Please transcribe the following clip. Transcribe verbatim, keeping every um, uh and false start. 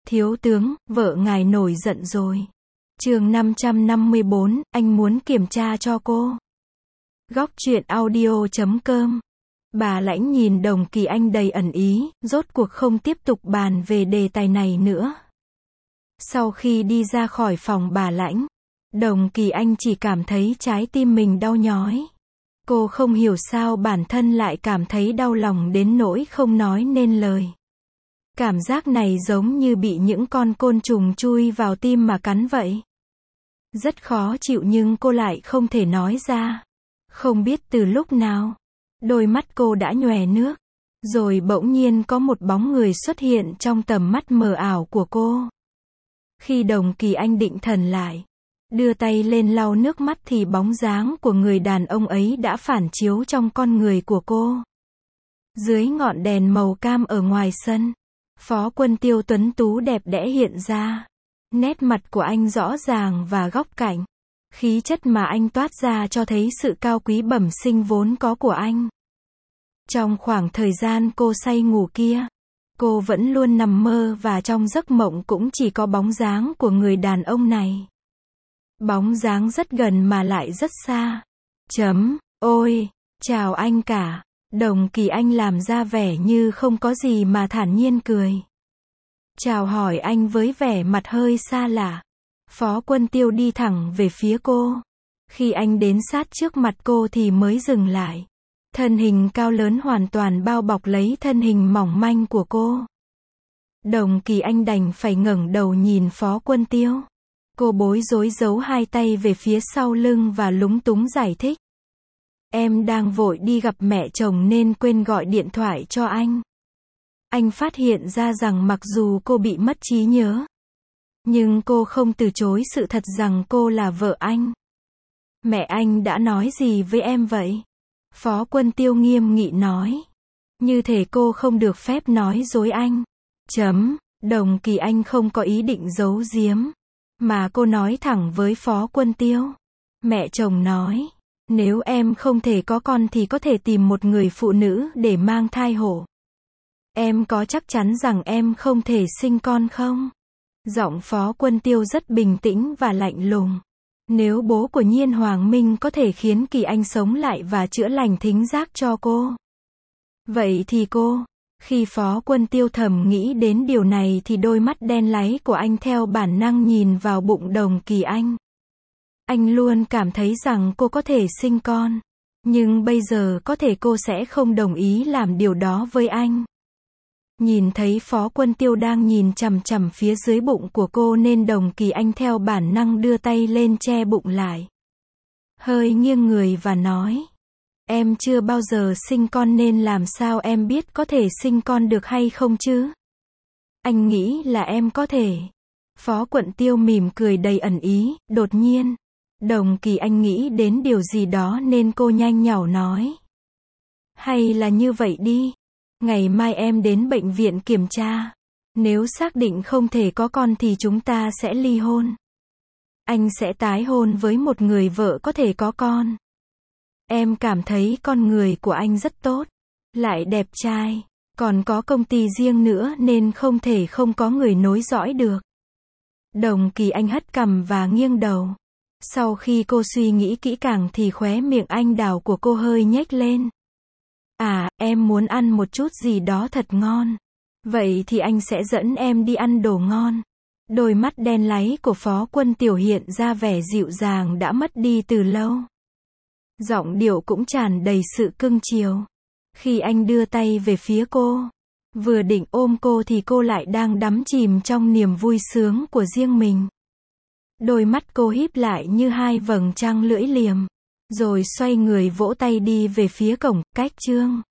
Thiếu tướng, vợ ngài nổi giận rồi. Chương năm trăm năm mươi bốn, anh muốn kiểm tra cho cô. Góc truyện audio chấm com. Bà Lãnh nhìn Đồng Kỳ Anh đầy ẩn ý, rốt cuộc không tiếp tục bàn về đề tài này nữa. Sau khi đi ra khỏi phòng bà Lãnh, Đồng Kỳ Anh chỉ cảm thấy trái tim mình đau nhói. Cô không hiểu sao bản thân lại cảm thấy đau lòng đến nỗi không nói nên lời. Cảm giác này giống như bị những con côn trùng chui vào tim mà cắn vậy. Rất khó chịu nhưng cô lại không thể nói ra. Không biết từ lúc nào, đôi mắt cô đã nhòe nước. Rồi bỗng nhiên có một bóng người xuất hiện trong tầm mắt mờ ảo của cô. Khi Đồng Kỳ Anh định thần lại, đưa tay lên lau nước mắt thì bóng dáng của người đàn ông ấy đã phản chiếu trong con người của cô. Dưới ngọn đèn màu cam ở ngoài sân, Phó Quân Tiêu tuấn tú đẹp đẽ hiện ra. Nét mặt của anh rõ ràng và góc cạnh. Khí chất mà anh toát ra cho thấy sự cao quý bẩm sinh vốn có của anh. Trong khoảng thời gian cô say ngủ kia, cô vẫn luôn nằm mơ và trong giấc mộng cũng chỉ có bóng dáng của người đàn ông này. Bóng dáng rất gần mà lại rất xa. Chấm, ôi, chào anh cả. Đồng Kỳ Anh làm ra vẻ như không có gì mà thản nhiên cười. Chào hỏi anh với vẻ mặt hơi xa lạ. Phó Quân Tiêu đi thẳng về phía cô. Khi anh đến sát trước mặt cô thì mới dừng lại. Thân hình cao lớn hoàn toàn bao bọc lấy thân hình mỏng manh của cô. Đồng Kỳ Anh đành phải ngẩng đầu nhìn Phó Quân Tiêu. Cô bối rối giấu hai tay về phía sau lưng và lúng túng giải thích. Em đang vội đi gặp mẹ chồng nên quên gọi điện thoại cho anh. Anh phát hiện ra rằng mặc dù cô bị mất trí nhớ, nhưng cô không từ chối sự thật rằng cô là vợ anh. Mẹ anh đã nói gì với em vậy? Phó Quân Tiêu nghiêm nghị nói. Như thể cô không được phép nói dối anh. Chấm, Đồng Kỳ Anh không có ý định giấu giếm, mà cô nói thẳng với Phó Quân Tiêu. Mẹ chồng nói, nếu em không thể có con thì có thể tìm một người phụ nữ để mang thai hộ. Em có chắc chắn rằng em không thể sinh con không? Giọng Phó Quân Tiêu rất bình tĩnh và lạnh lùng. Nếu bố của Nhiên Hoàng Minh có thể khiến Kỳ Anh sống lại và chữa lành thính giác cho cô, vậy thì cô... Khi Phó Quân Tiêu thầm nghĩ đến điều này thì đôi mắt đen láy của anh theo bản năng nhìn vào bụng Đồng Kỳ Anh. Anh luôn cảm thấy rằng cô có thể sinh con. Nhưng bây giờ có thể cô sẽ không đồng ý làm điều đó với anh. Nhìn thấy Phó Quân Tiêu đang nhìn chằm chằm phía dưới bụng của cô nên Đồng Kỳ Anh theo bản năng đưa tay lên che bụng lại. Hơi nghiêng người và nói. Em chưa bao giờ sinh con nên làm sao em biết có thể sinh con được hay không chứ? Anh nghĩ là em có thể. Phó Quân Tiêu mỉm cười đầy ẩn ý, đột nhiên. Đồng Kỳ Anh nghĩ đến điều gì đó nên cô nhanh nhảu nói. Hay là như vậy đi. Ngày mai em đến bệnh viện kiểm tra. Nếu xác định không thể có con thì chúng ta sẽ ly hôn. Anh sẽ tái hôn với một người vợ có thể có con. Em cảm thấy con người của anh rất tốt, lại đẹp trai, còn có công ty riêng nữa nên không thể không có người nối dõi được. Đồng Kỳ Anh hất cằm và nghiêng đầu. Sau khi cô suy nghĩ kỹ càng thì khóe miệng anh đào của cô hơi nhếch lên. À, em muốn ăn một chút gì đó thật ngon. Vậy thì anh sẽ dẫn em đi ăn đồ ngon. Đôi mắt đen láy của Phó Quân Tiêu hiện ra vẻ dịu dàng đã mất đi từ lâu. Giọng điệu cũng tràn đầy sự cưng chiều. Khi anh đưa tay về phía cô, vừa định ôm cô thì cô lại đang đắm chìm trong niềm vui sướng của riêng mình. Đôi mắt cô híp lại như hai vầng trăng lưỡi liềm, rồi xoay người vỗ tay đi về phía cổng, cách chương.